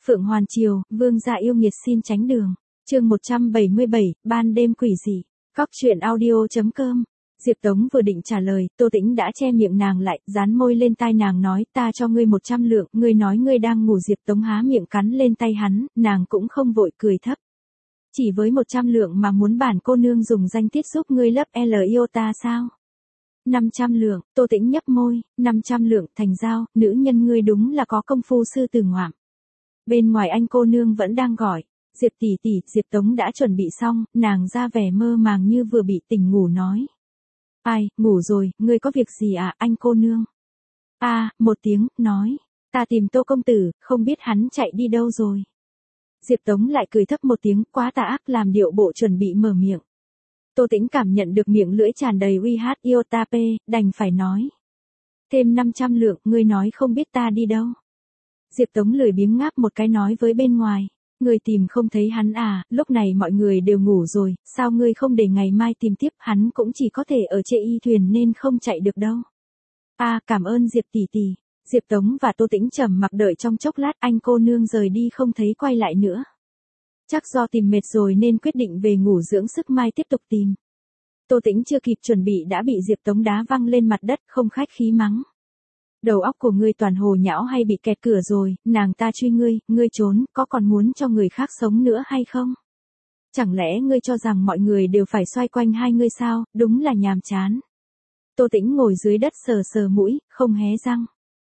Phượng Hoàn Triều, vương gia yêu nghiệt xin tránh đường. Chương 177, ban đêm quỷ dị. Góc truyện audio.com. Diệp Tống vừa định trả lời, Tô Tĩnh đã che miệng nàng lại, dán môi lên tai nàng nói, ta cho ngươi 100 lượng, ngươi nói ngươi đang ngủ. Diệp Tống há miệng cắn lên tay hắn, nàng cũng không vội cười thấp. Chỉ với 100 lượng mà muốn bản cô nương dùng danh tiết giúp ngươi lấp L yêu ta sao? 500 lượng, Tô Tĩnh nhấp môi, 500 lượng thành giao, nữ nhân ngươi đúng là có công phu sư tử ngoạm. Bên ngoài anh cô nương vẫn đang gọi, Diệp tỷ tỷ. Diệp Tống đã chuẩn bị xong, nàng ra vẻ mơ màng như vừa bị tỉnh ngủ nói. Ai, ngủ rồi, ngươi có việc gì à, anh cô nương? Một tiếng, nói, ta tìm Tô công tử, không biết hắn chạy đi đâu rồi. Diệp Tống lại cười thấp một tiếng, quá tà ác, làm điệu bộ chuẩn bị mở miệng. Tô Tĩnh cảm nhận được miệng lưỡi tràn đầy uy hát yêu ta p, đành phải nói. Thêm 500 lượng, ngươi nói không biết ta đi đâu. Diệp Tống lười biếng ngáp một cái nói với bên ngoài. Ngươi tìm không thấy hắn à, lúc này mọi người đều ngủ rồi, sao ngươi không để ngày mai tìm tiếp, hắn cũng chỉ có thể ở trên y thuyền nên không chạy được đâu. Cảm ơn Diệp tỷ tỷ. Diệp Tống và Tô Tĩnh trầm mặc đợi trong chốc lát, anh cô nương rời đi không thấy quay lại nữa. Chắc do tìm mệt rồi nên quyết định về ngủ dưỡng sức, mai tiếp tục tìm. Tô Tĩnh chưa kịp chuẩn bị đã bị Diệp Tống đá văng lên mặt đất, không khách khí mắng. Đầu óc của ngươi toàn hồ nhão hay bị kẹt cửa rồi, nàng ta truy ngươi trốn, có còn muốn cho người khác sống nữa hay không? Chẳng lẽ ngươi cho rằng mọi người đều phải xoay quanh hai ngươi sao, đúng là nhàm chán. Tô Tĩnh ngồi dưới đất sờ sờ mũi, không hé răng.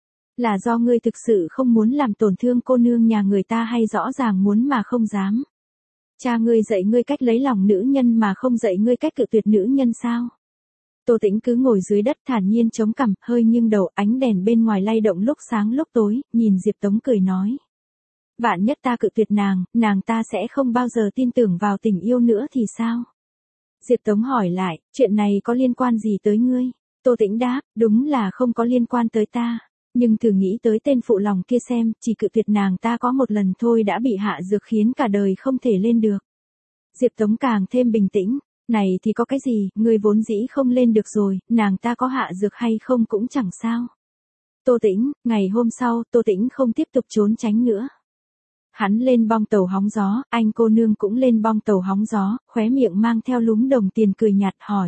Là do ngươi thực sự không muốn làm tổn thương cô nương nhà người ta hay rõ ràng muốn mà không dám? Cha ngươi dạy ngươi cách lấy lòng nữ nhân mà không dạy ngươi cách cự tuyệt nữ nhân sao? Tô Tĩnh cứ ngồi dưới đất thản nhiên chống cằm, hơi nghiêng đầu, ánh đèn bên ngoài lay động lúc sáng lúc tối, nhìn Diệp Tống cười nói. Vạn nhất ta cự tuyệt nàng ta sẽ không bao giờ tin tưởng vào tình yêu nữa thì sao? Diệp Tống hỏi lại, chuyện này có liên quan gì tới ngươi? Tô Tĩnh đáp, đúng là không có liên quan tới ta. Nhưng thử nghĩ tới tên phụ lòng kia xem, chỉ cự tuyệt nàng ta có một lần thôi đã bị hạ dược khiến cả đời không thể lên được. Diệp Tống càng thêm bình tĩnh. Này thì có cái gì, ngươi vốn dĩ không lên được rồi, nàng ta có hạ dược hay không cũng chẳng sao. Tô Tĩnh, ngày hôm sau, Tô Tĩnh không tiếp tục trốn tránh nữa. Hắn lên bong tàu hóng gió, anh cô nương cũng lên bong tàu hóng gió, khóe miệng mang theo lúm đồng tiền cười nhạt hỏi.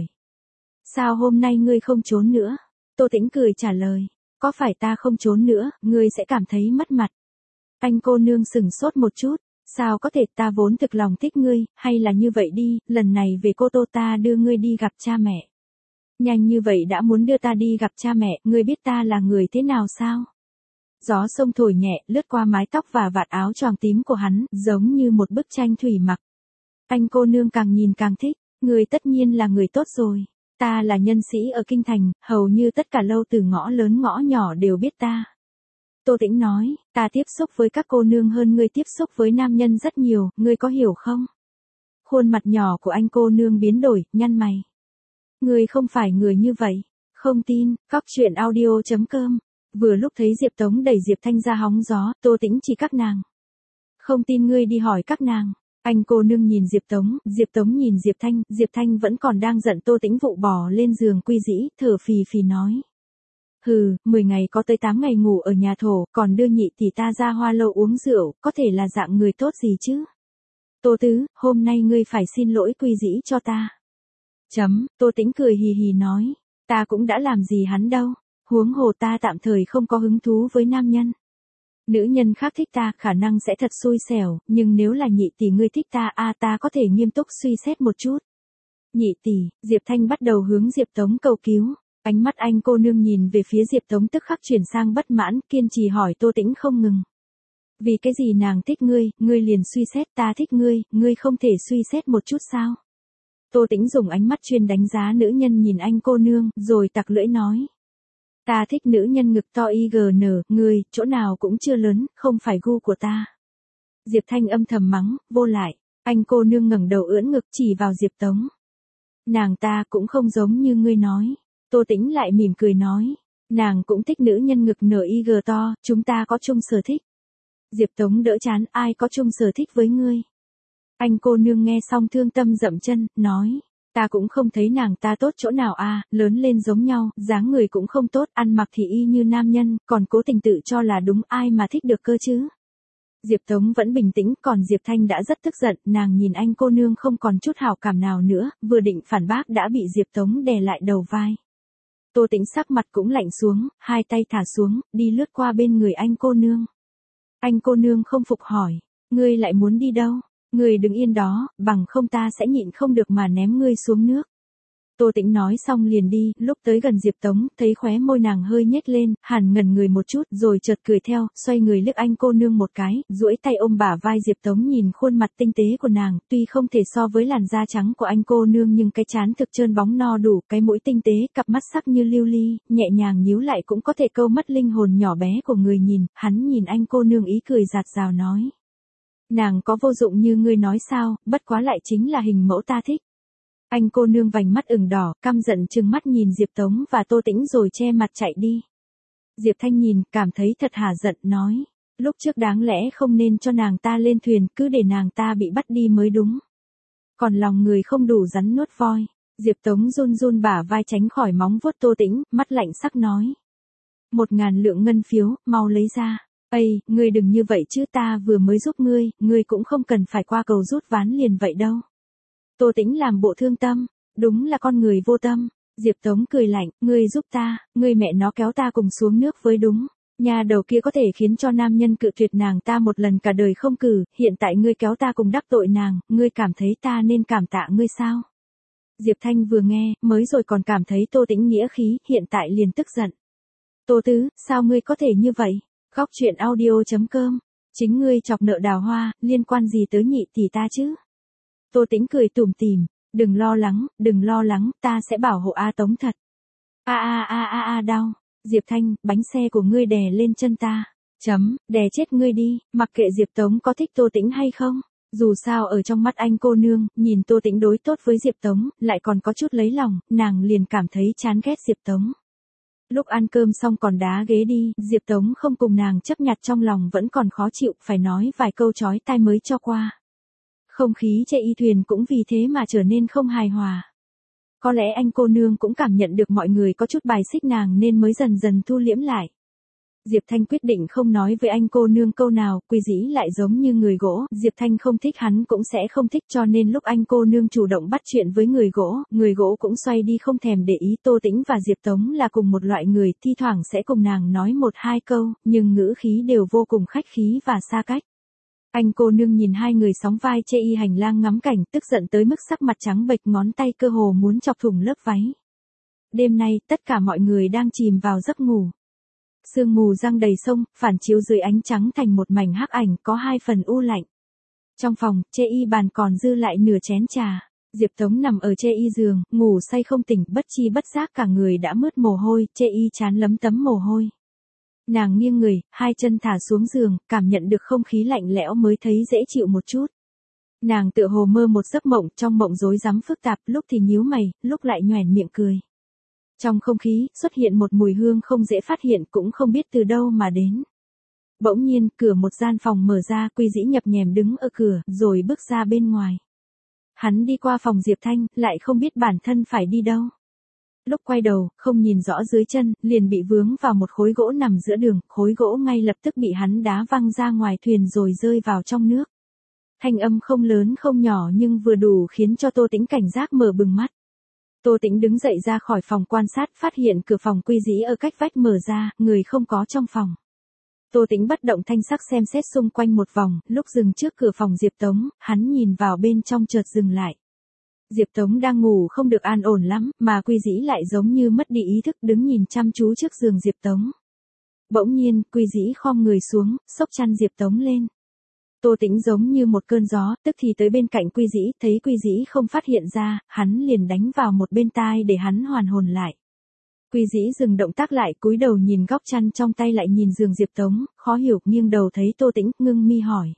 Sao hôm nay ngươi không trốn nữa? Tô Tĩnh cười trả lời. Có phải ta không trốn nữa, ngươi sẽ cảm thấy mất mặt. Anh cô nương sửng sốt một chút. Sao có thể, ta vốn thực lòng thích ngươi, hay là như vậy đi, lần này về Cô Tô ta đưa ngươi đi gặp cha mẹ. Nhanh như vậy đã muốn đưa ta đi gặp cha mẹ, ngươi biết ta là người thế nào sao? Gió sông thổi nhẹ, lướt qua mái tóc và vạt áo choàng tím của hắn, giống như một bức tranh thủy mặc. Anh cô nương càng nhìn càng thích, ngươi tất nhiên là người tốt rồi. Ta là nhân sĩ ở Kinh Thành, hầu như tất cả lâu từ ngõ lớn ngõ nhỏ đều biết ta. Tô Tĩnh nói, ta tiếp xúc với các cô nương hơn ngươi tiếp xúc với nam nhân rất nhiều, ngươi có hiểu không? Khuôn mặt nhỏ của anh cô nương biến đổi, nhăn mày. Ngươi không phải người như vậy. Không tin, góc truyện audio.com. Vừa lúc thấy Diệp Tống đẩy Diệp Thanh ra hóng gió, Tô Tĩnh chỉ các nàng. Không tin ngươi đi hỏi các nàng. Anh cô nương nhìn Diệp Tống nhìn Diệp Thanh vẫn còn đang giận Tô Tĩnh vụ bỏ lên giường quy dĩ, thở phì phì nói. 10 ngày có tới 8 ngày ngủ ở nhà thổ, còn đưa nhị tỷ ta ra hoa lâu uống rượu, có thể là dạng người tốt gì chứ? Tô Tứ, hôm nay ngươi phải xin lỗi quy dĩ cho ta. Tô Tĩnh cười hì hì nói, ta cũng đã làm gì hắn đâu, huống hồ ta tạm thời không có hứng thú với nam nhân. Nữ nhân khác thích ta khả năng sẽ thật xui xẻo, nhưng nếu là nhị tỷ ngươi thích ta ta có thể nghiêm túc suy xét một chút. Nhị tỷ, Diệp Thanh bắt đầu hướng Diệp Tống cầu cứu. Ánh mắt anh cô nương nhìn về phía Diệp Tống tức khắc chuyển sang bất mãn, kiên trì hỏi Tô Tĩnh không ngừng. Vì cái gì nàng thích ngươi liền suy xét, ta thích ngươi không thể suy xét một chút sao? Tô Tĩnh dùng ánh mắt chuyên đánh giá nữ nhân nhìn anh cô nương, rồi tặc lưỡi nói. Ta thích nữ nhân ngực to IGN, ngươi, chỗ nào cũng chưa lớn, không phải gu của ta. Diệp Thanh âm thầm mắng, vô lại, anh cô nương ngẩng đầu ưỡn ngực chỉ vào Diệp Tống. Nàng ta cũng không giống như ngươi nói. Tô Tĩnh lại mỉm cười nói, nàng cũng thích nữ nhân ngực NIG to, chúng ta có chung sở thích. Diệp Tống đỡ chán, ai có chung sở thích với ngươi? Anh cô nương nghe xong thương tâm dậm chân, nói, ta cũng không thấy nàng ta tốt chỗ nào lớn lên giống nhau, dáng người cũng không tốt, ăn mặc thì y như nam nhân, còn cố tình tự cho là đúng, ai mà thích được cơ chứ? Diệp Tống vẫn bình tĩnh, còn Diệp Thanh đã rất tức giận, nàng nhìn anh cô nương không còn chút hảo cảm nào nữa, vừa định phản bác đã bị Diệp Tống đè lại đầu vai. Tô Tĩnh sắc mặt cũng lạnh xuống, hai tay thả xuống, đi lướt qua bên người anh cô nương. Anh cô nương không phục hỏi, ngươi lại muốn đi đâu? Ngươi đứng yên đó, bằng không ta sẽ nhịn không được mà ném ngươi xuống nước. Tô Tĩnh nói xong liền đi, lúc tới gần Diệp Tống, thấy khóe môi nàng hơi nhếch lên, hẳn ngẩn người một chút, rồi chợt cười theo, xoay người liếc anh cô nương một cái, duỗi tay ôm bả vai Diệp Tống nhìn khuôn mặt tinh tế của nàng, tuy không thể so với làn da trắng của anh cô nương nhưng cái trán thực trơn bóng no đủ, cái mũi tinh tế, cặp mắt sắc như lưu ly, nhẹ nhàng nhíu lại cũng có thể câu mất linh hồn nhỏ bé của người nhìn, hắn nhìn anh cô nương ý cười rạt rào nói. Nàng có vô dụng như ngươi nói sao, bất quá lại chính là hình mẫu ta thích. Anh cô nương vành mắt ửng đỏ, căm giận trừng mắt nhìn Diệp Tống và Tô Tĩnh rồi che mặt chạy đi. Diệp Thanh nhìn, cảm thấy thật hả giận, nói. Lúc trước đáng lẽ không nên cho nàng ta lên thuyền, cứ để nàng ta bị bắt đi mới đúng. Còn lòng người không đủ rắn nuốt voi. Diệp Tống run run bả vai tránh khỏi móng vuốt Tô Tĩnh, mắt lạnh sắc nói. 1.000 lượng ngân phiếu, mau lấy ra. Ây, ngươi đừng như vậy chứ, ta vừa mới giúp ngươi cũng không cần phải qua cầu rút ván liền vậy đâu. Tô Tĩnh làm bộ thương tâm, đúng là con người vô tâm. Diệp Tống cười lạnh, ngươi giúp ta, ngươi mẹ nó kéo ta cùng xuống nước với đúng. Nhà đầu kia có thể khiến cho nam nhân cự tuyệt nàng ta một lần cả đời không cử, hiện tại ngươi kéo ta cùng đắc tội nàng, ngươi cảm thấy ta nên cảm tạ ngươi sao? Diệp Thanh vừa nghe, mới rồi còn cảm thấy Tô Tĩnh nghĩa khí, hiện tại liền tức giận. Tô Tứ, sao ngươi có thể như vậy? Góc truyện audio.com, chính ngươi chọc nợ Đào Hoa, liên quan gì tới nhị tỷ ta chứ? Tô Tĩnh cười tủm tỉm, đừng lo lắng, ta sẽ bảo hộ A Tống thật. Đau. Diệp Thanh, bánh xe của ngươi đè lên chân ta. Đè chết ngươi đi, mặc kệ Diệp Tống có thích Tô Tĩnh hay không. Dù sao ở trong mắt anh cô nương, nhìn Tô Tĩnh đối tốt với Diệp Tống, lại còn có chút lấy lòng, nàng liền cảm thấy chán ghét Diệp Tống. Lúc ăn cơm xong còn đá ghế đi, Diệp Tống không cùng nàng chấp nhặt trong lòng vẫn còn khó chịu, phải nói vài câu chói tai mới cho qua. Không khí trên y thuyền cũng vì thế mà trở nên không hài hòa. Có lẽ anh cô nương cũng cảm nhận được mọi người có chút bài xích nàng nên mới dần dần thu liễm lại. Diệp Thanh quyết định không nói với anh cô nương câu nào, Quy Dĩ lại giống như người gỗ, Diệp Thanh không thích hắn cũng sẽ không thích, cho nên lúc anh cô nương chủ động bắt chuyện với người gỗ cũng xoay đi không thèm để ý. Tô Tĩnh và Diệp Tống là cùng một loại người, thi thoảng sẽ cùng nàng nói một hai câu, nhưng ngữ khí đều vô cùng khách khí và xa cách. Anh cô nương nhìn hai người sóng vai chê y hành lang ngắm cảnh, tức giận tới mức sắc mặt trắng bệch, ngón tay cơ hồ muốn chọc thủng lớp váy. Đêm nay, tất cả mọi người đang chìm vào giấc ngủ. Sương mù giăng đầy sông, phản chiếu dưới ánh trắng thành một mảnh hắc ảnh, có hai phần u lạnh. Trong phòng, chê y bàn còn dư lại nửa chén trà. Diệp Tống nằm ở chê y giường, ngủ say không tỉnh, bất chi bất giác cả người đã mướt mồ hôi, chê y trán lấm tấm mồ hôi. Nàng nghiêng người, hai chân thả xuống giường, cảm nhận được không khí lạnh lẽo mới thấy dễ chịu một chút. Nàng tựa hồ mơ một giấc mộng, trong mộng rối rắm phức tạp, lúc thì nhíu mày, lúc lại nhoẻn miệng cười. Trong không khí, xuất hiện một mùi hương không dễ phát hiện, cũng không biết từ đâu mà đến. Bỗng nhiên, cửa một gian phòng mở ra, Quy Dĩ nhập nhèm đứng ở cửa, rồi bước ra bên ngoài. Hắn đi qua phòng Diệp Thanh, lại không biết bản thân phải đi đâu. Lúc quay đầu, không nhìn rõ dưới chân, liền bị vướng vào một khối gỗ nằm giữa đường, khối gỗ ngay lập tức bị hắn đá văng ra ngoài thuyền rồi rơi vào trong nước. Thanh âm không lớn không nhỏ nhưng vừa đủ khiến cho Tô Tĩnh cảnh giác mở bừng mắt. Tô Tĩnh đứng dậy ra khỏi phòng quan sát, phát hiện cửa phòng Quy Dĩ ở cách vách mở ra, người không có trong phòng. Tô Tĩnh bất động thanh sắc xem xét xung quanh một vòng, lúc dừng trước cửa phòng Diệp Tống, hắn nhìn vào bên trong chợt dừng lại. Diệp Tống đang ngủ không được an ổn lắm, mà Quy Dĩ lại giống như mất đi ý thức đứng nhìn chăm chú trước giường Diệp Tống. Bỗng nhiên, Quy Dĩ khom người xuống, xốc chăn Diệp Tống lên. Tô Tĩnh giống như một cơn gió, tức thì tới bên cạnh Quy Dĩ, thấy Quy Dĩ không phát hiện ra, hắn liền đánh vào một bên tai để hắn hoàn hồn lại. Quy Dĩ dừng động tác lại, cúi đầu nhìn góc chăn trong tay lại nhìn giường Diệp Tống, khó hiểu, nghiêng đầu thấy Tô Tĩnh, ngưng mi hỏi.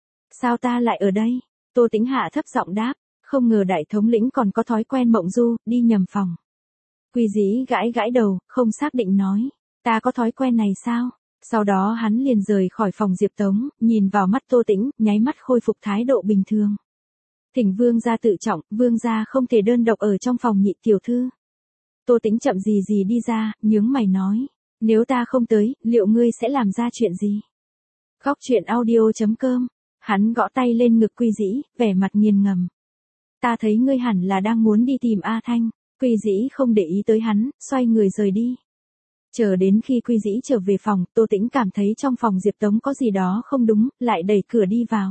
Sao ta lại ở đây? Tô Tĩnh hạ thấp giọng đáp, không ngờ đại thống lĩnh còn có thói quen mộng du, đi nhầm phòng. Quy Dĩ gãi gãi đầu, không xác định nói, ta có thói quen này sao? Sau đó hắn liền rời khỏi phòng Diệp Tống, nhìn vào mắt Tô Tĩnh, nháy mắt khôi phục thái độ bình thường. Thỉnh vương gia tự trọng, vương gia không thể đơn độc ở trong phòng nhị tiểu thư. Tô Tĩnh chậm gì gì đi ra, nhướng mày nói, nếu ta không tới, liệu ngươi sẽ làm ra chuyện gì? Góc truyện audio.com. Hắn gõ tay lên ngực Quy Dĩ, vẻ mặt nghiền ngẫm. Ta thấy ngươi hẳn là đang muốn đi tìm A Thanh. Quy Dĩ không để ý tới hắn, xoay người rời đi. Chờ đến khi Quy Dĩ trở về phòng, Tô Tĩnh cảm thấy trong phòng Diệp Tống có gì đó không đúng, lại đẩy cửa đi vào.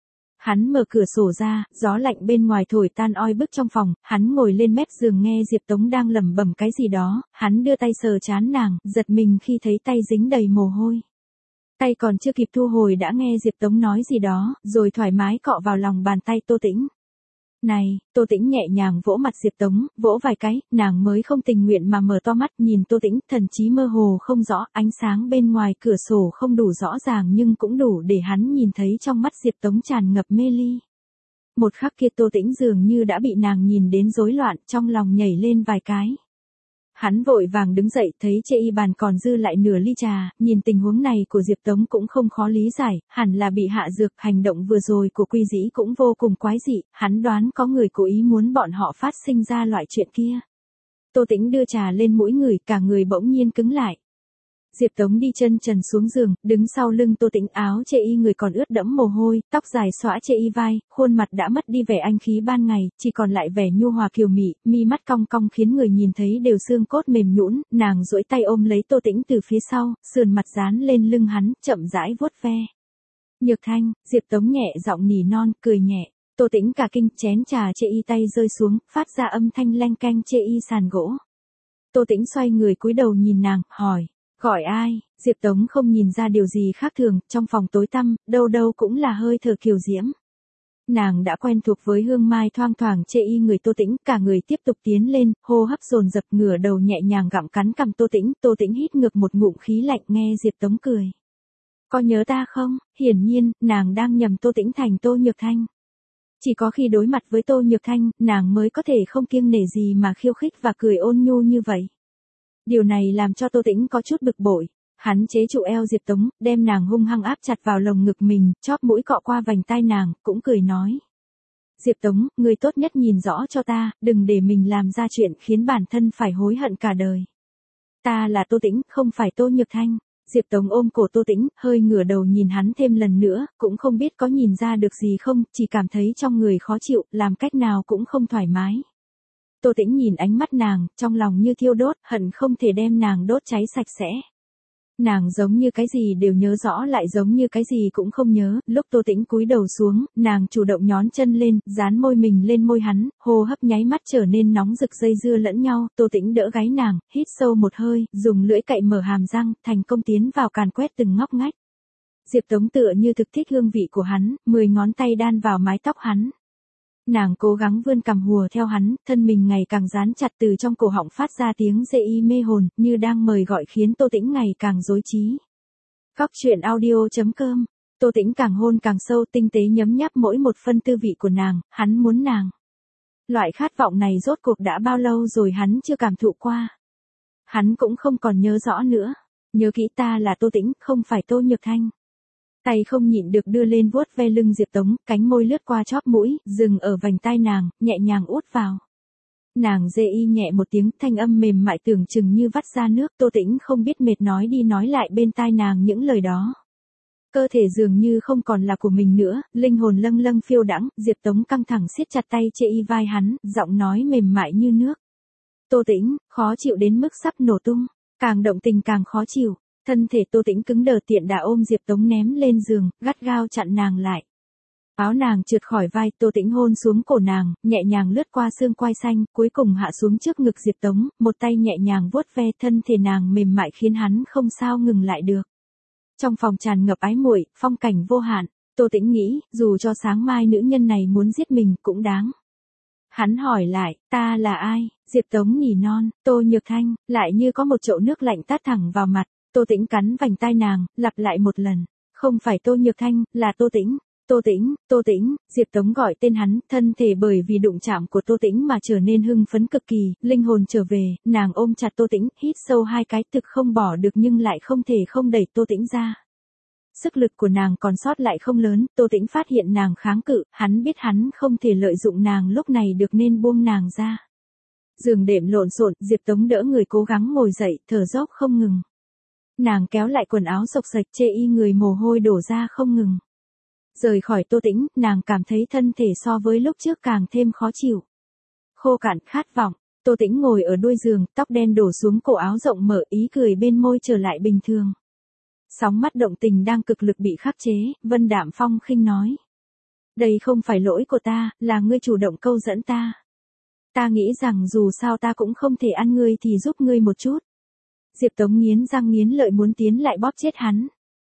Hắn mở cửa sổ ra, gió lạnh bên ngoài thổi tan oi bức trong phòng, hắn ngồi lên mép giường nghe Diệp Tống đang lẩm bẩm cái gì đó, hắn đưa tay sờ trán nàng, giật mình khi thấy tay dính đầy mồ hôi. Tay còn chưa kịp thu hồi đã nghe Diệp Tống nói gì đó, rồi thoải mái cọ vào lòng bàn tay Tô Tĩnh. Này, Tô Tĩnh nhẹ nhàng vỗ mặt Diệp Tống, vỗ vài cái, nàng mới không tình nguyện mà mở to mắt nhìn Tô Tĩnh, thần trí mơ hồ không rõ, ánh sáng bên ngoài cửa sổ không đủ rõ ràng nhưng cũng đủ để hắn nhìn thấy trong mắt Diệp Tống tràn ngập mê ly. Một khắc kia Tô Tĩnh dường như đã bị nàng nhìn đến rối loạn, trong lòng nhảy lên vài cái. Hắn vội vàng đứng dậy, thấy trên y bàn còn dư lại nửa ly trà, nhìn tình huống này của Diệp Tống cũng không khó lý giải, hẳn là bị hạ dược, hành động vừa rồi của Quy Dĩ cũng vô cùng quái dị, hắn đoán có người cố ý muốn bọn họ phát sinh ra loại chuyện kia. Tô Tĩnh đưa trà lên mũi người, cả người bỗng nhiên cứng lại. Diệp Tống đi chân trần xuống giường, đứng sau lưng Tô Tĩnh, áo chê y người còn ướt đẫm mồ hôi, tóc dài xõa chê y vai, khuôn mặt đã mất đi vẻ anh khí ban ngày, chỉ còn lại vẻ nhu hòa kiều mị, mi mắt cong cong khiến người nhìn thấy đều xương cốt mềm nhũn, nàng duỗi tay ôm lấy Tô Tĩnh từ phía sau, sườn mặt dán lên lưng hắn, chậm rãi vuốt ve. Nhược Thanh, Diệp Tống nhẹ giọng nỉ non, cười nhẹ. Tô Tĩnh cả kinh, chén trà chê y tay rơi xuống, phát ra âm thanh leng keng chê y sàn gỗ. Tô Tĩnh xoay người cúi đầu nhìn nàng, hỏi. Gọi ai? Diệp Tống không nhìn ra điều gì khác thường, trong phòng tối tăm, đâu đâu cũng là hơi thở kiều diễm. Nàng đã quen thuộc với hương mai thoang thoảng chê y người Tô Tĩnh, cả người tiếp tục tiến lên, hô hấp dồn dập, ngửa đầu nhẹ nhàng gặm cắn cằm Tô Tĩnh hít ngược một ngụm khí lạnh nghe Diệp Tống cười. Có nhớ ta không? Hiển nhiên, nàng đang nhầm Tô Tĩnh thành Tô Nhược Thanh. Chỉ có khi đối mặt với Tô Nhược Thanh, nàng mới có thể không kiêng nể gì mà khiêu khích và cười ôn nhu như vậy. Điều này làm cho Tô Tĩnh có chút bực bội. Hắn chế trụ eo Diệp Tống, đem nàng hung hăng áp chặt vào lồng ngực mình, chóp mũi cọ qua vành tai nàng, cũng cười nói. Diệp Tống, người tốt nhất nhìn rõ cho ta, đừng để mình làm ra chuyện khiến bản thân phải hối hận cả đời. Ta là Tô Tĩnh, không phải Tô Nhược Thanh. Diệp Tống ôm cổ Tô Tĩnh, hơi ngửa đầu nhìn hắn thêm lần nữa, cũng không biết có nhìn ra được gì không, chỉ cảm thấy trong người khó chịu, làm cách nào cũng không thoải mái. Tô Tĩnh nhìn ánh mắt nàng, trong lòng như thiêu đốt, hận không thể đem nàng đốt cháy sạch sẽ. Nàng giống như cái gì đều nhớ rõ lại giống như cái gì cũng không nhớ, lúc Tô Tĩnh cúi đầu xuống, nàng chủ động nhón chân lên, dán môi mình lên môi hắn, hô hấp nháy mắt trở nên nóng rực dây dưa lẫn nhau, Tô Tĩnh đỡ gáy nàng, hít sâu một hơi, dùng lưỡi cạy mở hàm răng, thành công tiến vào càn quét từng ngóc ngách. Diệp Tống tựa như thực thích hương vị của hắn, 10 ngón tay đan vào mái tóc hắn. Nàng cố gắng vươn cằm hùa theo hắn, thân mình ngày càng dán chặt, từ trong cổ họng phát ra tiếng dê y mê hồn, như đang mời gọi khiến Tô Tĩnh ngày càng rối trí. Góc truyện audio.com. Tô Tĩnh càng hôn càng sâu, tinh tế nhấm nháp mỗi một phân tư vị của nàng, hắn muốn nàng. Loại khát vọng này rốt cuộc đã bao lâu rồi hắn chưa cảm thụ qua. Hắn cũng không còn nhớ rõ nữa. Nhớ kỹ, ta là Tô Tĩnh, không phải Tô Nhược Thanh. Tay không nhịn được đưa lên vuốt ve lưng Diệp Tống, cánh môi lướt qua chóp mũi, dừng ở vành tai nàng, nhẹ nhàng út vào. Nàng dê y nhẹ một tiếng, thanh âm mềm mại tưởng chừng như vắt ra nước, Tô Tĩnh không biết mệt nói đi nói lại bên tai nàng những lời đó. Cơ thể dường như không còn là của mình nữa, linh hồn lâng lâng phiêu đãng, Diệp Tống căng thẳng siết chặt tay chê y vai hắn, giọng nói mềm mại như nước. Tô Tĩnh, khó chịu đến mức sắp nổ tung, càng động tình càng khó chịu. Thân thể Tô Tĩnh cứng đờ, tiện đà ôm Diệp Tống ném lên giường, gắt gao chặn nàng lại. Áo nàng trượt khỏi vai, Tô Tĩnh hôn xuống cổ nàng, nhẹ nhàng lướt qua xương quai xanh, cuối cùng hạ xuống trước ngực Diệp Tống, một tay nhẹ nhàng vuốt ve, thân thể nàng mềm mại khiến hắn không sao ngừng lại được. Trong phòng tràn ngập ái muội, phong cảnh vô hạn, Tô Tĩnh nghĩ, dù cho sáng mai nữ nhân này muốn giết mình cũng đáng. Hắn hỏi lại, ta là ai? Diệp Tống nhỉ non, Tô Nhược Thanh, lại như có một chậu nước lạnh tát thẳng vào mặt. Tô Tĩnh cắn vành tai nàng, lặp lại một lần. Không phải Tô Nhược Thanh, là Tô Tĩnh. Tô Tĩnh, Tô Tĩnh, Diệp Tống gọi tên hắn, thân thể bởi vì đụng chạm của Tô Tĩnh mà trở nên hưng phấn cực kỳ, linh hồn trở về, nàng ôm chặt Tô Tĩnh, hít sâu hai cái, thực không bỏ được nhưng lại không thể không đẩy Tô Tĩnh ra. Sức lực của nàng còn sót lại không lớn, Tô Tĩnh phát hiện nàng kháng cự, hắn biết hắn không thể lợi dụng nàng lúc này được nên buông nàng ra. Giường đệm lộn xộn, Diệp Tống đỡ người cố gắng ngồi dậy, thở dốc không ngừng. Nàng kéo lại quần áo xộc xệch chê y người mồ hôi đổ ra không ngừng. Rời khỏi Tô Tĩnh, nàng cảm thấy thân thể so với lúc trước càng thêm khó chịu. Khô cạn khát vọng, Tô Tĩnh ngồi ở đuôi giường, tóc đen đổ xuống cổ áo rộng mở, ý cười bên môi trở lại bình thường. Sóng mắt động tình đang cực lực bị khắc chế, Vân Đạm Phong khinh nói. Đây không phải lỗi của ta, là ngươi chủ động câu dẫn ta. Ta nghĩ rằng dù sao ta cũng không thể ăn ngươi thì giúp ngươi một chút. Diệp Tống nghiến răng nghiến lợi muốn tiến lại bóp chết hắn.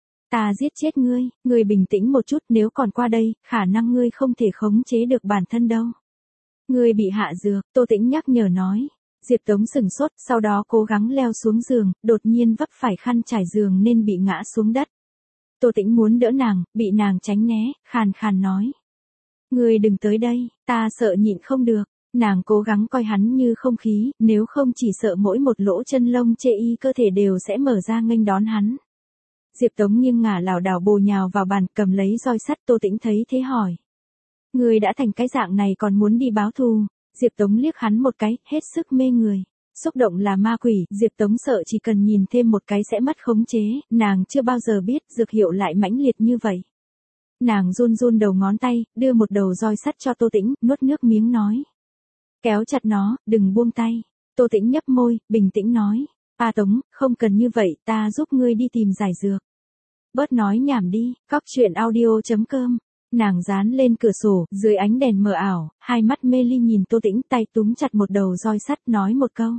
Ta giết chết ngươi, ngươi bình tĩnh một chút, nếu còn qua đây, khả năng ngươi không thể khống chế được bản thân đâu. Ngươi bị hạ dược, Tô Tĩnh nhắc nhở nói. Diệp Tống sừng sốt, sau đó cố gắng leo xuống giường, đột nhiên vấp phải khăn trải giường nên bị ngã xuống đất. Tô Tĩnh muốn đỡ nàng, bị nàng tránh né, khàn khàn nói. Ngươi đừng tới đây, ta sợ nhịn không được. Nàng cố gắng coi hắn như không khí, nếu không chỉ sợ mỗi một lỗ chân lông chê y cơ thể đều sẽ mở ra nghênh đón hắn. Diệp Tống nghiêng ngả lảo đảo bổ nhào vào bàn, cầm lấy roi sắt. Tô Tĩnh thấy thế hỏi. Ngươi đã thành cái dạng này còn muốn đi báo thù? Diệp Tống liếc hắn một cái, hết sức mê người. Xúc động là ma quỷ, Diệp Tống sợ chỉ cần nhìn thêm một cái sẽ mất khống chế, nàng chưa bao giờ biết dược hiệu lại mãnh liệt như vậy. Nàng run run đầu ngón tay, đưa một đầu roi sắt cho Tô Tĩnh, nuốt nước miếng nói. Kéo chặt nó, đừng buông tay. Tô Tĩnh nhấp môi, bình tĩnh nói. A Tống, không cần như vậy, ta giúp ngươi đi tìm giải dược. Bớt nói nhảm đi, coctruyện audio.com. Nàng dán lên cửa sổ, dưới ánh đèn mờ ảo, hai mắt mê ly nhìn Tô Tĩnh, tay túm chặt một đầu roi sắt, nói một câu.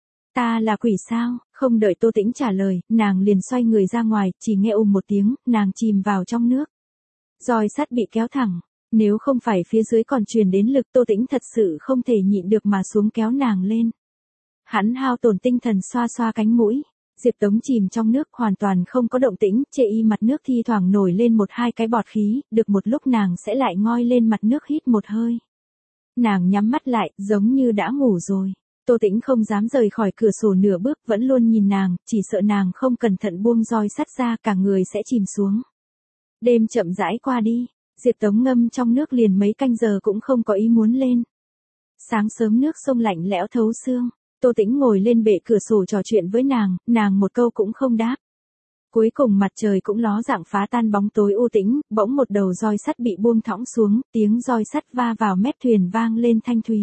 Ta là quỷ sao? Không đợi Tô Tĩnh trả lời, nàng liền xoay người ra ngoài, chỉ nghe một tiếng, nàng chìm vào trong nước. Roi sắt bị kéo thẳng. Nếu không phải phía dưới còn truyền đến lực, Tô Tĩnh thật sự không thể nhịn được mà xuống kéo nàng lên. Hắn hao tổn tinh thần xoa xoa cánh mũi. Diệp Tống chìm trong nước hoàn toàn không có động tĩnh, chê y mặt nước thi thoảng nổi lên một hai cái bọt khí, được một lúc nàng sẽ lại ngoi lên mặt nước hít một hơi. Nàng nhắm mắt lại, giống như đã ngủ rồi. Tô Tĩnh không dám rời khỏi cửa sổ nửa bước, vẫn luôn nhìn nàng, chỉ sợ nàng không cẩn thận buông roi sắt ra, cả người sẽ chìm xuống. Đêm chậm rãi qua đi. Diệp Tống ngâm trong nước liền mấy canh giờ cũng không có ý muốn lên. Sáng sớm nước sông lạnh lẽo thấu xương. Tô Tĩnh ngồi lên bệ cửa sổ trò chuyện với nàng một câu cũng không đáp. Cuối cùng mặt trời cũng ló dạng phá tan bóng tối u tĩnh, bỗng một đầu roi sắt bị buông thõng xuống, tiếng roi sắt va vào mép thuyền vang lên thanh thúy.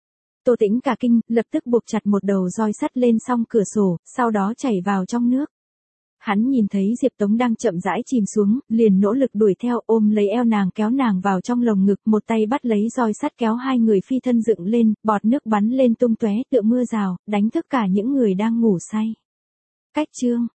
Tô Tĩnh cả kinh, lập tức buộc chặt một đầu roi sắt lên song cửa sổ, sau đó chảy vào trong nước. Hắn nhìn thấy Diệp Tống đang chậm rãi chìm xuống, liền nỗ lực đuổi theo, ôm lấy eo nàng kéo nàng vào trong lồng ngực, một tay bắt lấy roi sắt kéo hai người phi thân dựng lên, bọt nước bắn lên tung tóe tựa mưa rào, đánh thức cả những người đang ngủ say. Cách chương